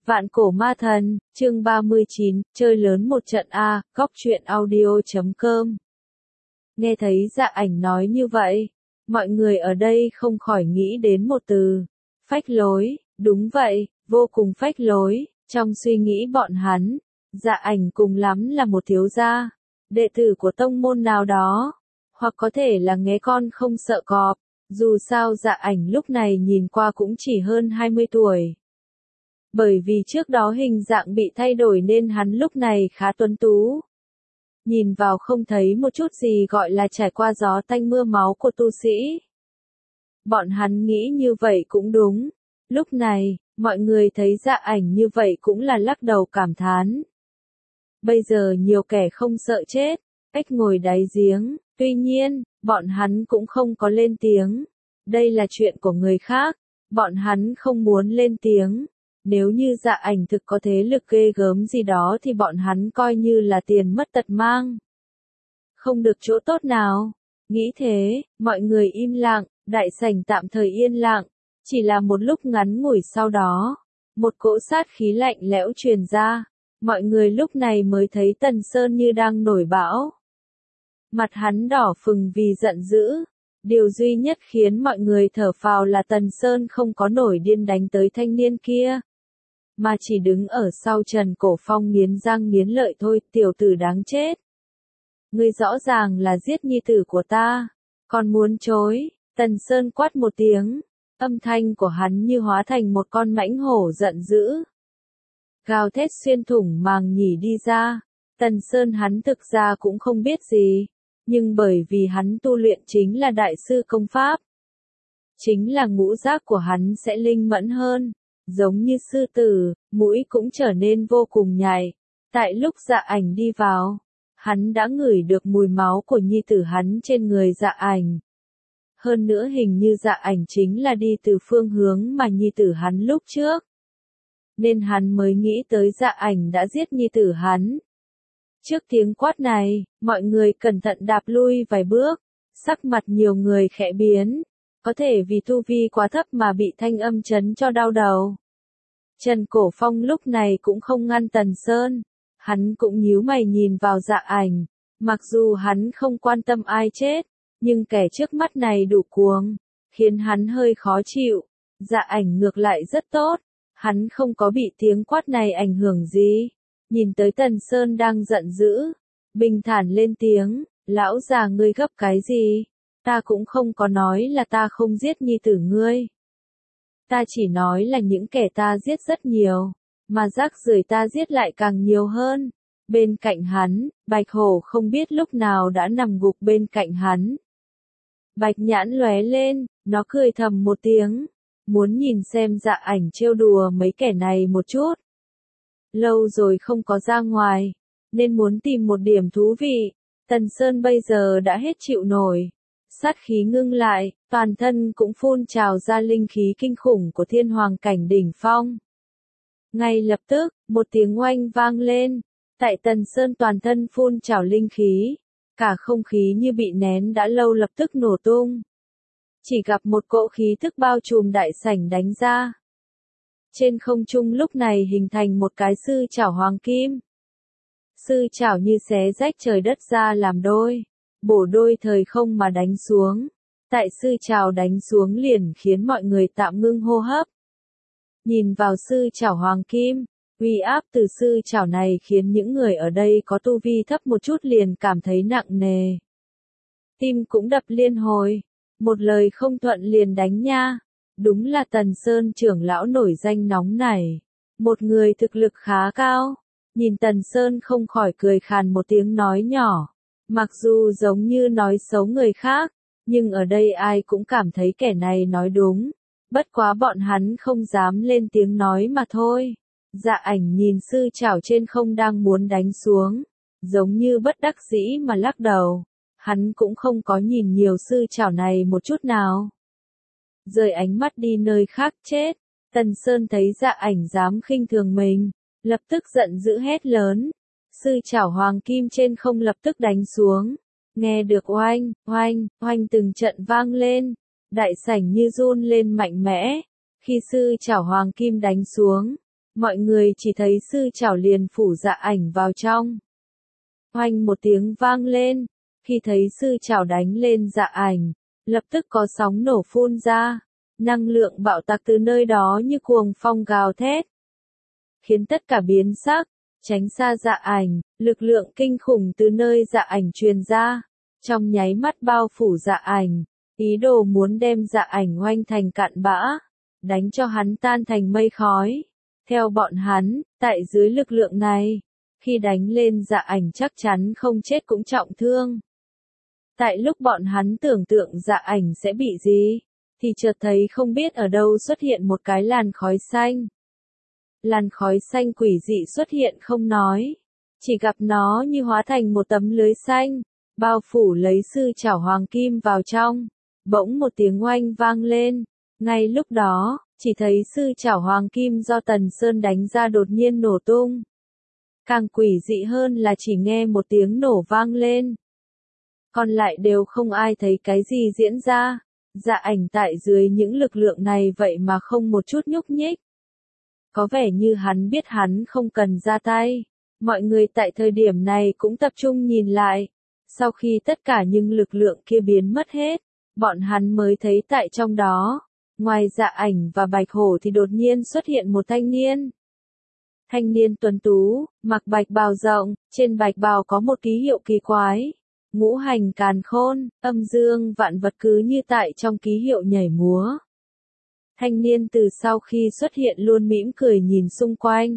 Vạn cổ ma thần, chương 39, chơi lớn một trận A, góc truyện audio.com. Nghe thấy Dạ Ảnh nói như vậy, mọi người ở đây không khỏi nghĩ đến một từ, phách lối. Đúng vậy, vô cùng phách lối. Trong suy nghĩ bọn hắn, Dạ Ảnh cùng lắm là một thiếu gia, đệ tử của tông môn nào đó, hoặc có thể là nghé con không sợ cọp. Dù sao Dạ Ảnh lúc này nhìn qua cũng chỉ hơn 20 tuổi. Bởi vì trước đó hình dạng bị thay đổi nên hắn lúc này khá tuấn tú. Nhìn vào không thấy một chút gì gọi là trải qua gió tanh mưa máu của tu sĩ. Bọn hắn nghĩ như vậy cũng đúng. Lúc này, mọi người thấy Dạ Ảnh như vậy cũng là lắc đầu cảm thán. Bây giờ nhiều kẻ không sợ chết, ếch ngồi đáy giếng, tuy nhiên, bọn hắn cũng không có lên tiếng. Đây là chuyện của người khác, bọn hắn không muốn lên tiếng. Nếu như Dạ Ảnh thực có thế lực ghê gớm gì đó thì bọn hắn coi như là tiền mất tật mang. Không được chỗ tốt nào. Nghĩ thế, mọi người im lặng, đại sảnh tạm thời yên lặng. Chỉ là một lúc ngắn ngủi sau đó, một cỗ sát khí lạnh lẽo truyền ra. Mọi người lúc này mới thấy Tần Sơn như đang nổi bão. Mặt hắn đỏ phừng vì giận dữ. Điều duy nhất khiến mọi người thở phào là Tần Sơn không có nổi điên đánh tới thanh niên kia, mà chỉ đứng ở sau Trần Cổ Phong nghiến răng nghiến lợi thôi. Tiểu tử đáng chết, ngươi rõ ràng là giết nhi tử của ta, còn muốn chối. Tần Sơn quát một tiếng, âm thanh của hắn như hóa thành một con mãnh hổ giận dữ, gào thét xuyên thủng màng nhĩ đi ra. Tần Sơn hắn thực ra cũng không biết gì, nhưng bởi vì hắn tu luyện chính là đại sư công pháp, chính là ngũ giác của hắn sẽ linh mẫn hơn. Giống như sư tử, mũi cũng trở nên vô cùng nhạy. Tại lúc Dạ Ảnh đi vào, hắn đã ngửi được mùi máu của nhi tử hắn trên người Dạ Ảnh. Hơn nữa hình như Dạ Ảnh chính là đi từ phương hướng mà nhi tử hắn lúc trước, nên hắn mới nghĩ tới Dạ Ảnh đã giết nhi tử hắn. Trước tiếng quát này, mọi người cẩn thận đạp lui vài bước, sắc mặt nhiều người khẽ biến. Có thể vì tu vi quá thấp mà bị thanh âm chấn cho đau đầu. Trần Cổ Phong lúc này cũng không ngăn Tần Sơn. Hắn cũng nhíu mày nhìn vào Dạ Ảnh. Mặc dù hắn không quan tâm ai chết, nhưng kẻ trước mắt này đủ cuồng, khiến hắn hơi khó chịu. Dạ Ảnh ngược lại rất tốt. Hắn không có bị tiếng quát này ảnh hưởng gì. Nhìn tới Tần Sơn đang giận dữ, bình thản lên tiếng, lão già ngươi gấp cái gì? Ta cũng không có nói là ta không giết nhi tử ngươi. Ta chỉ nói là những kẻ ta giết rất nhiều, mà rác rưởi ta giết lại càng nhiều hơn. Bên cạnh hắn, Bạch Hổ không biết lúc nào đã nằm gục bên cạnh hắn. Bạch nhãn lóe lên, nó cười thầm một tiếng, muốn nhìn xem Dạ Ảnh trêu đùa mấy kẻ này một chút. Lâu rồi không có ra ngoài, nên muốn tìm một điểm thú vị. Tần Sơn bây giờ đã hết chịu nổi. Sát khí ngưng lại, toàn thân cũng phun trào ra linh khí kinh khủng của thiên hoàng cảnh đỉnh phong. Ngay lập tức, một tiếng oanh vang lên. Tại Tần Sơn toàn thân phun trào linh khí, cả không khí như bị nén đã lâu lập tức nổ tung. Chỉ gặp một cỗ khí thức bao trùm đại sảnh đánh ra. Trên không trung lúc này hình thành một cái sư chảo hoàng kim. Sư chảo như xé rách trời đất ra làm đôi, bổ đôi thời không mà đánh xuống. Tại sư chảo đánh xuống liền khiến mọi người tạm ngưng hô hấp. Nhìn vào sư chảo hoàng kim, uy áp từ sư chảo này khiến những người ở đây có tu vi thấp một chút liền cảm thấy nặng nề. Tim cũng đập liên hồi, một lời không thuận liền đánh nha. Đúng là Tần Sơn trưởng lão nổi danh nóng này, một người thực lực khá cao. Nhìn Tần Sơn không khỏi cười khàn một tiếng nói nhỏ. Mặc dù giống như nói xấu người khác, nhưng ở đây ai cũng cảm thấy kẻ này nói đúng. Bất quá bọn hắn không dám lên tiếng nói mà thôi. Dạ Ảnh nhìn sư chảo trên không đang muốn đánh xuống, giống như bất đắc dĩ mà lắc đầu. Hắn cũng không có nhìn nhiều sư chảo này một chút nào. Rời ánh mắt đi nơi khác chết. Tần Sơn thấy Dạ Ảnh dám khinh thường mình, lập tức giận dữ hét lớn. Sư chảo hoàng kim trên không lập tức đánh xuống. Nghe được oanh, oanh, oanh từng trận vang lên. Đại sảnh như run lên mạnh mẽ. Khi sư chảo hoàng kim đánh xuống, mọi người chỉ thấy sư chảo liền phủ Dạ Ảnh vào trong. Oanh một tiếng vang lên, khi thấy sư chảo đánh lên Dạ Ảnh, lập tức có sóng nổ phun ra, năng lượng bạo tạc từ nơi đó như cuồng phong gào thét, khiến tất cả biến sắc, tránh xa Dạ Ảnh, lực lượng kinh khủng từ nơi Dạ Ảnh truyền ra, trong nháy mắt bao phủ Dạ Ảnh, ý đồ muốn đem Dạ Ảnh oanh thành cạn bã, đánh cho hắn tan thành mây khói. Theo bọn hắn, tại dưới lực lượng này, khi đánh lên Dạ Ảnh chắc chắn không chết cũng trọng thương. Tại lúc bọn hắn tưởng tượng Dạ Ảnh sẽ bị gì, thì chợt thấy không biết ở đâu xuất hiện một cái làn khói xanh. Làn khói xanh quỷ dị xuất hiện không nói, chỉ gặp nó như hóa thành một tấm lưới xanh, bao phủ lấy sư chảo hoàng kim vào trong. Bỗng một tiếng oanh vang lên, ngay lúc đó, chỉ thấy sư chảo hoàng kim do Tần Sơn đánh ra đột nhiên nổ tung. Càng quỷ dị hơn là chỉ nghe một tiếng nổ vang lên. Còn lại đều không ai thấy cái gì diễn ra. Dạ Ảnh tại dưới những lực lượng này vậy mà không một chút nhúc nhích. Có vẻ như hắn biết hắn không cần ra tay. Mọi người tại thời điểm này cũng tập trung nhìn lại. Sau khi tất cả những lực lượng kia biến mất hết, bọn hắn mới thấy tại trong đó, ngoài Dạ Ảnh và Bạch Hổ thì đột nhiên xuất hiện một thanh niên. Thanh niên tuấn tú, mặc bạch bào rộng, trên bạch bào có một ký hiệu kỳ quái. Ngũ hành càn khôn, âm dương vạn vật cứ như tại trong ký hiệu nhảy múa. Thanh niên từ sau khi xuất hiện luôn mỉm cười nhìn xung quanh.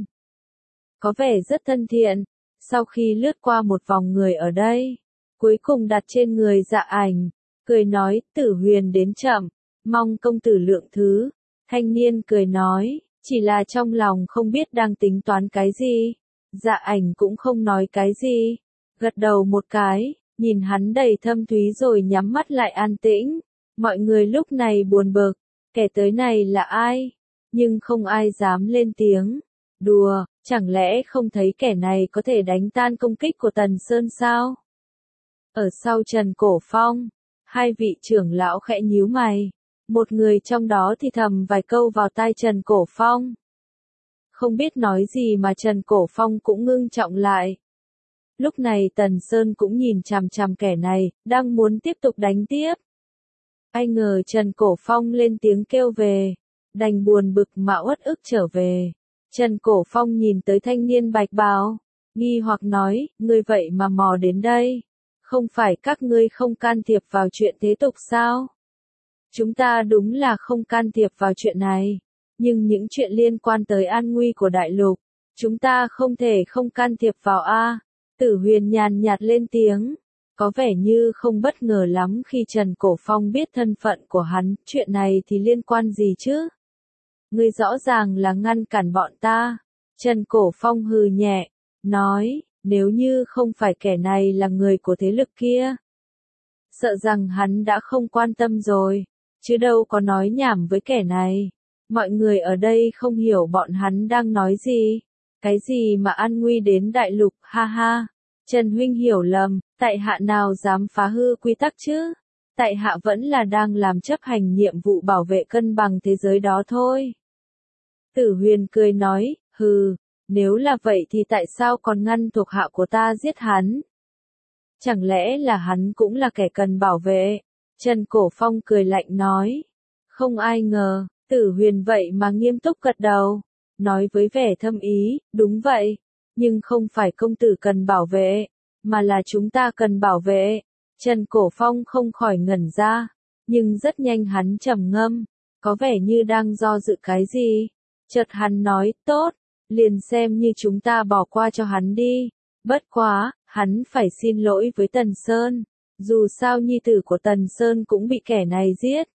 Có vẻ rất thân thiện, sau khi lướt qua một vòng người ở đây, cuối cùng đặt trên người Dạ Ảnh, cười nói, Tử Huyền đến chậm, mong công tử lượng thứ. Thanh niên cười nói, chỉ là trong lòng không biết đang tính toán cái gì. Dạ Ảnh cũng không nói cái gì, gật đầu một cái, nhìn hắn đầy thâm thúy rồi nhắm mắt lại an tĩnh. Mọi người lúc này buồn bực, kẻ tới này là ai? Nhưng không ai dám lên tiếng. Đùa, chẳng lẽ không thấy kẻ này có thể đánh tan công kích của Tần Sơn sao? Ở sau Trần Cổ Phong, hai vị trưởng lão khẽ nhíu mày. Một người trong đó thì thầm vài câu vào tai Trần Cổ Phong. Không biết nói gì mà Trần Cổ Phong cũng ngưng trọng lại. Lúc này Tần Sơn cũng nhìn chằm chằm kẻ này, đang muốn tiếp tục đánh tiếp. Ai ngờ Trần Cổ Phong lên tiếng kêu về, đành buồn bực mà uất ức trở về. Trần Cổ Phong nhìn tới thanh niên bạch bào, nghi hoặc nói, ngươi vậy mà mò đến đây. Không phải các ngươi không can thiệp vào chuyện thế tục sao? Chúng ta đúng là không can thiệp vào chuyện này, nhưng những chuyện liên quan tới an nguy của đại lục, chúng ta không thể không can thiệp vào a. Tử Huyền nhàn nhạt lên tiếng, có vẻ như không bất ngờ lắm khi Trần Cổ Phong biết thân phận của hắn, chuyện này thì liên quan gì chứ? Ngươi rõ ràng là ngăn cản bọn ta. Trần Cổ Phong hừ nhẹ, nói, nếu như không phải kẻ này là người của thế lực kia, sợ rằng hắn đã không quan tâm rồi, chứ đâu có nói nhảm với kẻ này. Mọi người ở đây không hiểu bọn hắn đang nói gì. Cái gì mà an nguy đến đại lục, ha ha. Trần huynh hiểu lầm, tại hạ nào dám phá hư quy tắc chứ? Tại hạ vẫn là đang làm chấp hành nhiệm vụ bảo vệ cân bằng thế giới đó thôi. Tử Huyền cười nói, hừ, nếu là vậy thì tại sao còn ngăn thuộc hạ của ta giết hắn? Chẳng lẽ là hắn cũng là kẻ cần bảo vệ? Trần Cổ Phong cười lạnh nói. Không ai ngờ, Tử Huyền vậy mà nghiêm túc gật đầu. Nói với vẻ thâm ý, đúng vậy. Nhưng không phải công tử cần bảo vệ, mà là chúng ta cần bảo vệ. Trần Cổ Phong không khỏi ngẩn ra. Nhưng rất nhanh hắn trầm ngâm, có vẻ như đang do dự cái gì. Chợt hắn nói, tốt, liền xem như chúng ta bỏ qua cho hắn đi. Bất quá, hắn phải xin lỗi với Tần Sơn. Dù sao nhi tử của Tần Sơn cũng bị kẻ này giết.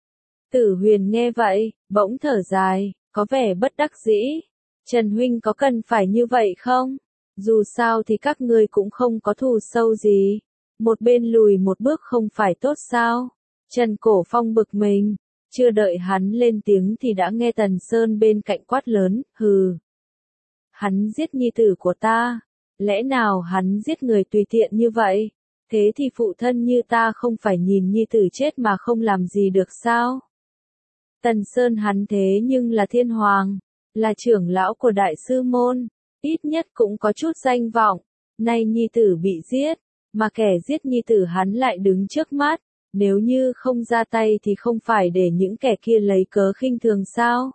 Tử Huyền nghe vậy, bỗng thở dài, có vẻ bất đắc dĩ. Trần huynh có cần phải như vậy không? Dù sao thì các ngươi cũng không có thù sâu gì. Một bên lùi một bước không phải tốt sao? Trần Cổ Phong bực mình. Chưa đợi hắn lên tiếng thì đã nghe Tần Sơn bên cạnh quát lớn, hừ. Hắn giết nhi tử của ta. Lẽ nào hắn giết người tùy tiện như vậy? Thế thì phụ thân như ta không phải nhìn nhi tử chết mà không làm gì được sao? Tần Sơn hắn thế nhưng là thiên hoàng. là trưởng lão của đại sư môn, ít nhất cũng có chút danh vọng, nay nhi tử bị giết, mà kẻ giết nhi tử hắn lại đứng trước mắt, nếu như không ra tay thì không phải để những kẻ kia lấy cớ khinh thường sao?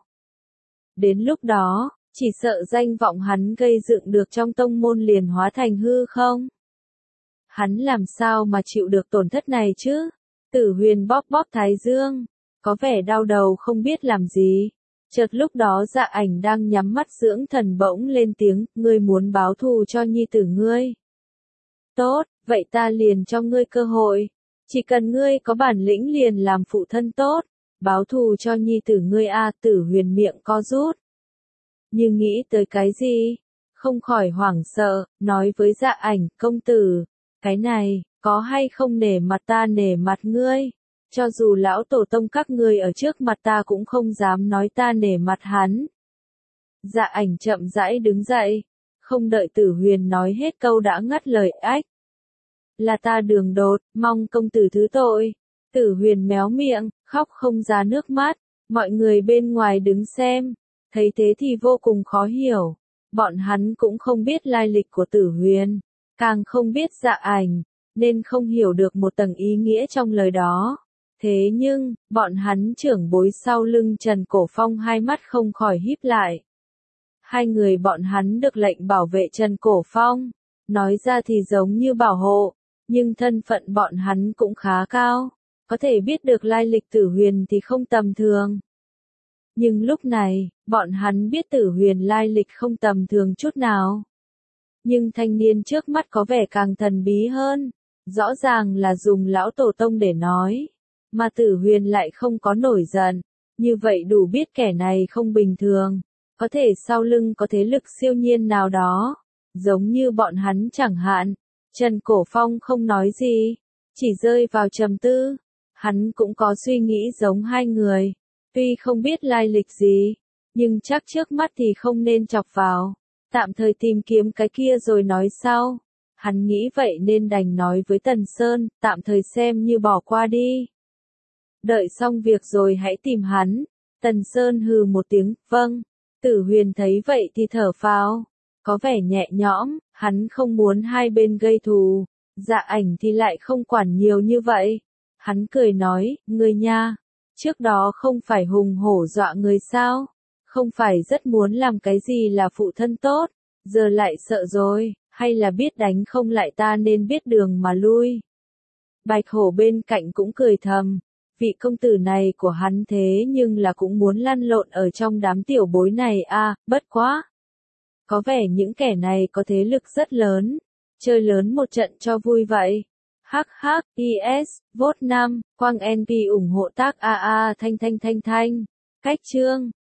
Đến lúc đó, chỉ sợ danh vọng hắn gây dựng được trong tông môn liền hóa thành hư không? Hắn làm sao mà chịu được tổn thất này chứ? Tử Huyền bóp bóp thái dương, có vẻ đau đầu không biết làm gì. Chợt lúc đó Dạ Ảnh đang nhắm mắt dưỡng thần bỗng lên tiếng, ngươi muốn báo thù cho nhi tử ngươi. Tốt, vậy ta liền cho ngươi cơ hội. Chỉ cần ngươi có bản lĩnh liền làm phụ thân tốt, báo thù cho nhi tử ngươi a. Tử Huyền miệng co rút. Nhưng nghĩ tới cái gì? Không khỏi hoảng sợ, nói với Dạ Ảnh, công tử, cái này, có hay không nể mặt ta nể mặt ngươi? Cho dù lão tổ tông các ngươi ở trước mặt ta cũng không dám nói ta nể mặt hắn. Dạ Ảnh chậm rãi đứng dậy, không đợi Tử Huyền nói hết câu đã ngắt lời ách. Là ta đường đột, mong công tử thứ tội. Tử Huyền méo miệng, khóc không ra nước mắt, mọi người bên ngoài đứng xem, thấy thế thì vô cùng khó hiểu. Bọn hắn cũng không biết lai lịch của Tử Huyền, càng không biết Dạ Ảnh, nên không hiểu được một tầng ý nghĩa trong lời đó. Thế nhưng, bọn hắn trưởng bối sau lưng Trần Cổ Phong hai mắt không khỏi híp lại. Hai người bọn hắn được lệnh bảo vệ Trần Cổ Phong, nói ra thì giống như bảo hộ, nhưng thân phận bọn hắn cũng khá cao, có thể biết được lai lịch Tử Huyền thì không tầm thường. Nhưng lúc này, bọn hắn biết Tử Huyền lai lịch không tầm thường chút nào. Nhưng thanh niên trước mắt có vẻ càng thần bí hơn, rõ ràng là dùng lão tổ tông để nói, mà Tử Huyền lại không có nổi giận, như vậy đủ biết kẻ này không bình thường, có thể sau lưng có thế lực siêu nhiên nào đó, giống như bọn hắn chẳng hạn. Trần Cổ Phong không nói gì, chỉ rơi vào trầm tư, hắn cũng có suy nghĩ giống hai người, tuy không biết lai lịch gì, nhưng chắc trước mắt thì không nên chọc vào, tạm thời tìm kiếm cái kia rồi nói sau. Hắn nghĩ vậy nên đành nói với Tần Sơn, tạm thời xem như bỏ qua đi. Đợi xong việc rồi hãy tìm hắn. Tần Sơn hừ một tiếng, vâng. Tử Huyền thấy vậy thì thở phào, có vẻ nhẹ nhõm, hắn không muốn hai bên gây thù. Dạ Ảnh thì lại không quản nhiều như vậy. Hắn cười nói, ngươi nha, trước đó không phải hùng hổ dọa người sao? Không phải rất muốn làm cái gì là phụ thân tốt, giờ lại sợ rồi, hay là biết đánh không lại ta nên biết đường mà lui. Bạch Hổ bên cạnh cũng cười thầm, vị công tử này của hắn thế nhưng là cũng muốn lăn lộn ở trong đám tiểu bối này a, bất quá. Có vẻ những kẻ này có thế lực rất lớn, chơi lớn một trận cho vui vậy. Hắc hắc, IS, vote 5, Quang NP ủng hộ tác AA thanh thanh thanh thanh. Cách chương